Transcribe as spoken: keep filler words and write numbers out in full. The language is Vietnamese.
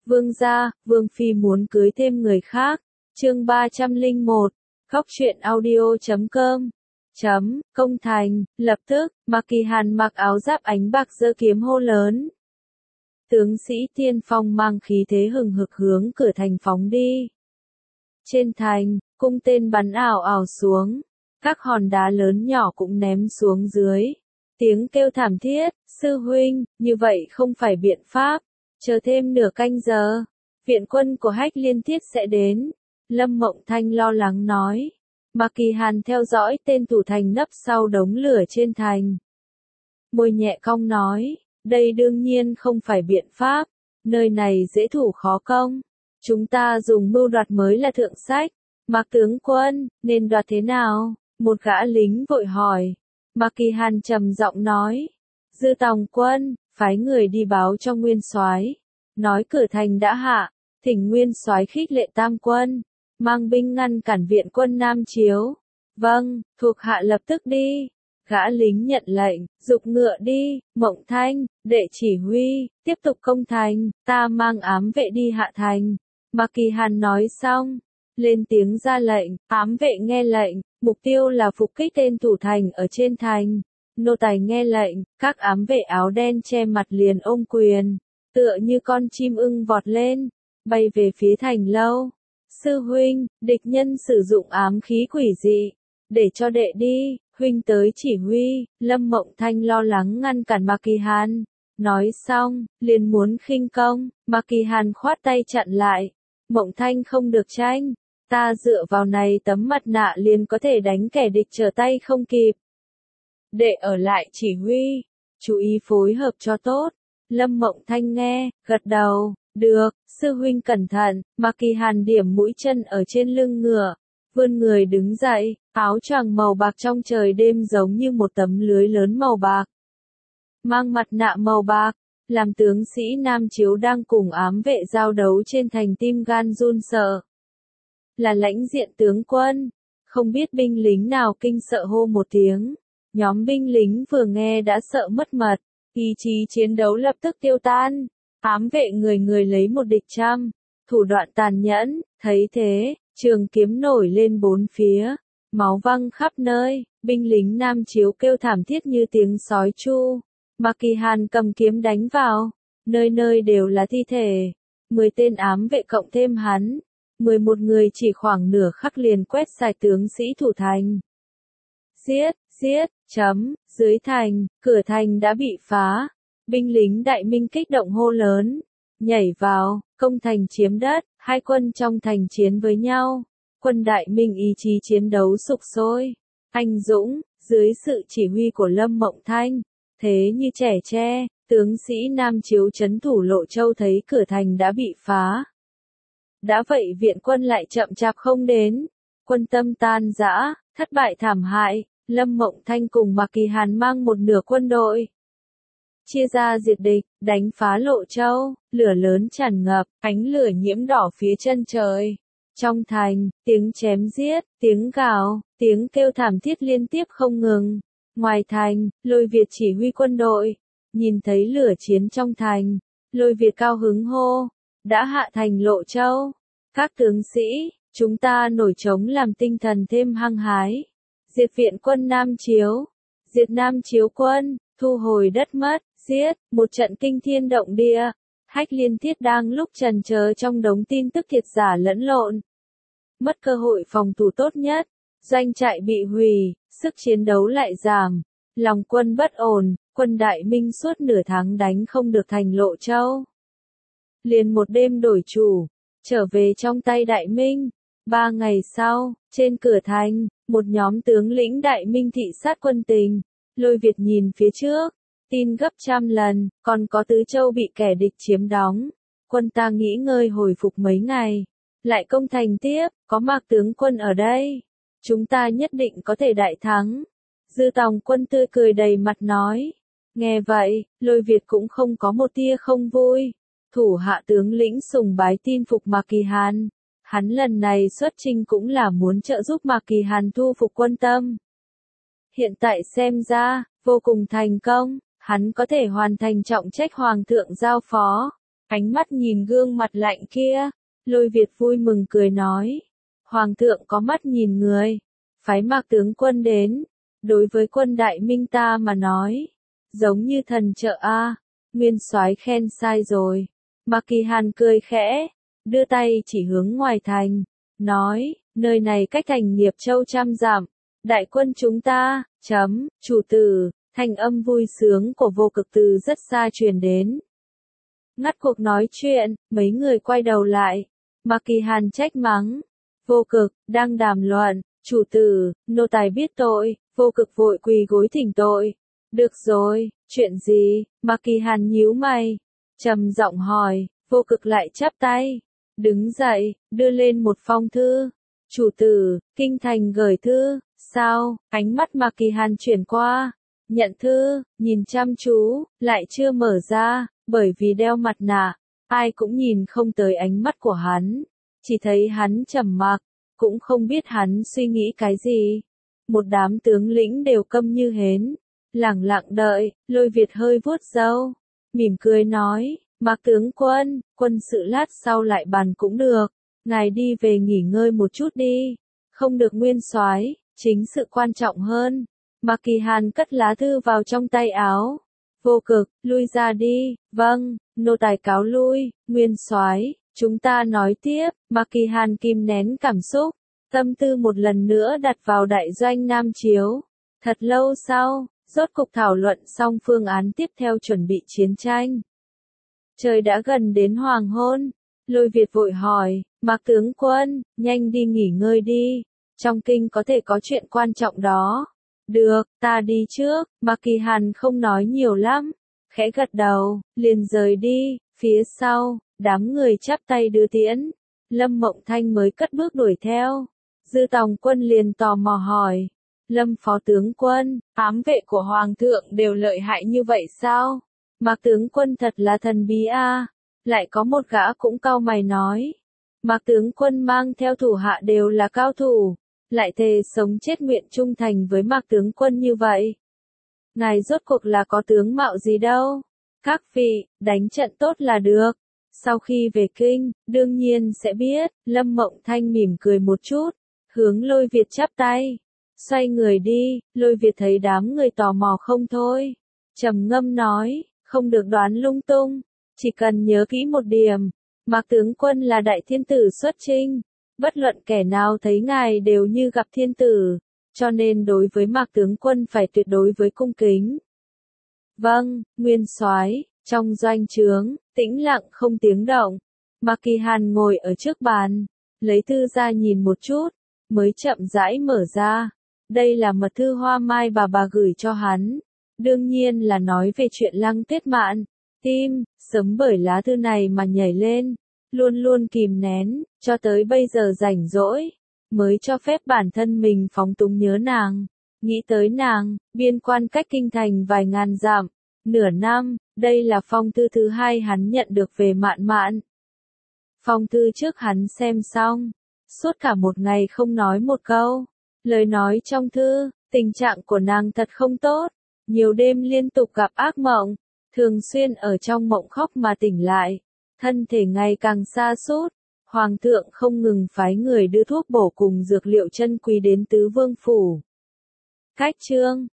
Vương gia, Vương Phi muốn cưới thêm người khác. Chương ba trăm lẻ một, Góc truyện audio chấm com. Chấm, công thành, lập tức, Mạc Kỳ Hàn mặc áo giáp ánh bạc giơ kiếm hô lớn. Tướng sĩ tiên phong mang khí thế hừng hực hướng cửa thành phóng đi. Trên thành, cung tên bắn ảo ảo xuống, các hòn đá lớn nhỏ cũng ném xuống dưới. Tiếng kêu thảm thiết, sư huynh, như vậy không phải biện pháp, chờ thêm nửa canh giờ, viện quân của Hách Liên Thiết sẽ đến. Lâm Mộng Thanh lo lắng nói. Mạc Kỳ Hàn theo dõi tên thủ thành nấp sau đống lửa trên thành. Môi nhẹ cong nói, đây đương nhiên không phải biện pháp, nơi này dễ thủ khó công. Chúng ta dùng mưu đoạt mới là thượng sách. Mạc tướng quân, nên đoạt thế nào? Một gã lính vội hỏi. Mạc Kỳ Hàn trầm giọng nói. Dư Tòng quân, phái người đi báo cho Nguyên Soái, nói cửa thành đã hạ, thỉnh Nguyên Soái khích lệ tam quân, mang binh ngăn cản viện quân Nam Chiếu. Vâng, thuộc hạ lập tức đi. Gã lính nhận lệnh, giục ngựa đi. Mộng Thanh, đệ chỉ huy, tiếp tục công thành, ta mang ám vệ đi hạ thành. Mạc Kỳ Hàn nói xong, lên tiếng ra lệnh, ám vệ nghe lệnh, mục tiêu là phục kích tên thủ thành ở trên thành. Nô tài nghe lệnh, các ám vệ áo đen che mặt liền ôm quyền, tựa như con chim ưng vọt lên, bay về phía thành lâu. Sư huynh, địch nhân sử dụng ám khí quỷ dị, để cho đệ đi, huynh tới chỉ huy. Lâm Mộng Thanh lo lắng ngăn cản Mạc Kỳ Hàn, nói xong, liền muốn khinh công, Mạc Kỳ Hàn khoát tay chặn lại. Mộng Thanh không được tranh, ta dựa vào này tấm mặt nạ liền có thể đánh kẻ địch trở tay không kịp. Đệ ở lại chỉ huy, chú ý phối hợp cho tốt. Lâm Mộng Thanh nghe, gật đầu, được, sư huynh cẩn thận. Mạc Kỳ Hàn điểm mũi chân ở trên lưng ngựa, vươn người đứng dậy, áo choàng màu bạc trong trời đêm giống như một tấm lưới lớn màu bạc. Mang mặt nạ màu bạc, làm tướng sĩ Nam Chiếu đang cùng ám vệ giao đấu trên thành tim gan run sợ. Là lãnh diện tướng quân, không biết binh lính nào kinh sợ hô một tiếng. Nhóm binh lính vừa nghe đã sợ mất mật, ý chí chiến đấu lập tức tiêu tan. Ám vệ người người lấy một địch trăm, thủ đoạn tàn nhẫn, thấy thế, trường kiếm nổi lên bốn phía, máu văng khắp nơi, binh lính Nam Chiếu kêu thảm thiết như tiếng sói chu. Mạc Kỳ Hàn cầm kiếm đánh vào, nơi nơi đều là thi thể, mười tên ám vệ cộng thêm hắn, mười một người chỉ khoảng nửa khắc liền quét sạch tướng sĩ thủ thành. Giết, giết, chấm, dưới thành, cửa thành đã bị phá, binh lính Đại Minh kích động hô lớn, nhảy vào, công thành chiếm đất, hai quân trong thành chiến với nhau, quân Đại Minh ý chí chiến đấu sục sôi, anh dũng, dưới sự chỉ huy của Lâm Mộng Thanh, thế như trẻ tre, tướng sĩ Nam Chiếu trấn thủ Lộ Châu thấy cửa thành đã bị phá. Đã vậy viện quân lại chậm chạp không đến, quân tâm tan rã, thất bại thảm hại. Lâm Mộng Thanh cùng Mạc Kỳ Hàn mang một nửa quân đội, chia ra diệt địch, đánh phá Lộ Châu, lửa lớn tràn ngập, ánh lửa nhiễm đỏ phía chân trời. Trong thành, tiếng chém giết, tiếng gào, tiếng kêu thảm thiết liên tiếp không ngừng. Ngoài thành, Lôi Việt chỉ huy quân đội, nhìn thấy lửa chiến trong thành, Lôi Việt cao hứng hô, đã hạ thành Lộ Châu. Các tướng sĩ, chúng ta nổi trống làm tinh thần thêm hăng hái. Diệt viện quân Nam Chiếu, diệt Nam Chiếu quân, thu hồi đất mất, giết, một trận kinh thiên động địa. Hách Liên Thiết đang lúc trần chờ trong đống tin tức thiệt giả lẫn lộn, mất cơ hội phòng thủ tốt nhất, doanh trại bị hủy, sức chiến đấu lại giảm, lòng quân bất ổn, quân Đại Minh suốt nửa tháng đánh không được thành Lộ Châu. Liền một đêm đổi chủ, trở về trong tay Đại Minh. Ba ngày sau, trên cửa thành, một nhóm tướng lĩnh Đại Minh thị sát quân tình. Lôi Việt nhìn phía trước, tin gấp trăm lần, còn có Tứ Châu bị kẻ địch chiếm đóng. Quân ta nghỉ ngơi hồi phục mấy ngày, lại công thành tiếp, có Mạc tướng quân ở đây. Chúng ta nhất định có thể đại thắng. Dư Tòng quân tươi cười đầy mặt nói. Nghe vậy, Lôi Việt cũng không có một tia không vui. Thủ hạ tướng lĩnh sùng bái tin phục Mạc Kỳ Hàn. Hắn lần này xuất chinh cũng là muốn trợ giúp Mạc Kỳ Hàn thu phục quân tâm. Hiện tại xem ra, vô cùng thành công, hắn có thể hoàn thành trọng trách Hoàng thượng giao phó. ánh mắt nhìn gương mặt lạnh kia, Lôi Việt vui mừng cười nói. Hoàng thượng có mắt nhìn người, phái Mạc tướng quân đến, đối với quân đại minh ta mà nói, giống như thần trợ a. Nguyên soái khen sai rồi. Mạc Kỳ Hàn cười khẽ, đưa tay chỉ hướng ngoài thành, nói, nơi này cách thành Nghiệp Châu trăm dặm, đại quân chúng ta, chấm, chủ tử, thanh âm vui sướng của Vô Cực từ rất xa truyền đến. Ngắt cuộc nói chuyện, mấy người quay đầu lại, Mạc Kỳ Hàn trách mắng, Vô Cực, đang đàm luận, chủ tử, nô tài biết tội, Vô Cực vội quỳ gối thỉnh tội. Được rồi, chuyện gì? Mạc Kỳ Hàn nhíu mày, trầm giọng hỏi, Vô Cực lại chắp tay, đứng dậy, đưa lên một phong thư. Chủ tử, kinh thành gửi thư, sao? Ánh mắt Mạc Kỳ Hàn chuyển qua, nhận thư, nhìn chăm chú, lại chưa mở ra, bởi vì đeo mặt nạ, ai cũng nhìn không tới ánh mắt của hắn, chỉ thấy hắn trầm mặc, cũng không biết hắn suy nghĩ cái gì. Một đám tướng lĩnh đều câm như hến, lẳng lặng đợi. Lôi Việt hơi vuốt râu, mỉm cười nói, Mạc tướng quân, quân sự lát sau lại bàn cũng được, ngài đi về nghỉ ngơi một chút đi, không được nguyên soái, chính sự quan trọng hơn. Mạc Kỳ Hàn cất lá thư vào trong tay áo. Vô Cực, lui ra đi. Vâng, nô tài cáo lui. Nguyên soái, chúng ta nói tiếp. Mạc Kỳ Hàn kìm nén cảm xúc, tâm tư một lần nữa đặt vào đại doanh Nam Chiếu. Thật lâu sau, rốt cục thảo luận xong phương án tiếp theo chuẩn bị chiến tranh. Trời đã gần đến hoàng hôn, Lôi Việt vội hỏi, Mạc tướng quân, nhanh đi nghỉ ngơi đi, trong kinh có thể có chuyện quan trọng đó. Được, ta đi trước. Mạc Kỳ Hàn không nói nhiều lắm, khẽ gật đầu, liền rời đi. Phía sau, đám người chắp tay đưa tiễn, Lâm Mộng Thanh mới cất bước đuổi theo. Dư Tòng Quân liền tò mò hỏi, Lâm phó tướng quân, ám vệ của Hoàng thượng đều lợi hại như vậy sao? Mạc tướng quân thật là thần bí a. Lại có một gã cũng cau mày nói, Mạc tướng quân mang theo thủ hạ đều là cao thủ, lại thề sống chết nguyện trung thành với Mạc tướng quân như vậy. Ngài rốt cuộc là có tướng mạo gì đâu? Các vị, đánh trận tốt là được. Sau khi về kinh, đương nhiên sẽ biết. Lâm Mộng Thanh mỉm cười một chút, hướng Lôi Việt chắp tay, xoay người đi. Lôi Việt thấy đám người tò mò không thôi, trầm ngâm nói, không được đoán lung tung, chỉ cần nhớ kỹ một điểm, Mạc tướng quân là đại thiên tử xuất chinh, bất luận kẻ nào thấy ngài đều như gặp thiên tử, cho nên đối với Mạc tướng quân phải tuyệt đối với cung kính. Vâng, nguyên soái. Trong doanh trướng, tĩnh lặng không tiếng động. Mạc Kỳ Hàn ngồi ở trước bàn, lấy thư ra nhìn một chút, mới chậm rãi mở ra. Đây là mật thư Hoa Mai bà bà gửi cho hắn, đương nhiên là nói về chuyện Lăng Tuyết Mạn. Tim, sớm bởi lá thư này mà nhảy lên, luôn luôn kìm nén, cho tới bây giờ rảnh rỗi, mới cho phép bản thân mình phóng túng nhớ nàng. Nghĩ tới nàng, biên quan cách kinh thành vài ngàn dặm, nửa năm, đây là phong thư thứ hai hắn nhận được về Mạn Mạn. Phong thư trước hắn xem xong, suốt cả một ngày không nói một câu. Lời nói trong thư, tình trạng của nàng thật không tốt, nhiều đêm liên tục gặp ác mộng, thường xuyên ở trong mộng khóc mà tỉnh lại, thân thể ngày càng sa sút. Hoàng thượng không ngừng phái người đưa thuốc bổ cùng dược liệu chân quý đến Tứ Vương phủ. Cách chương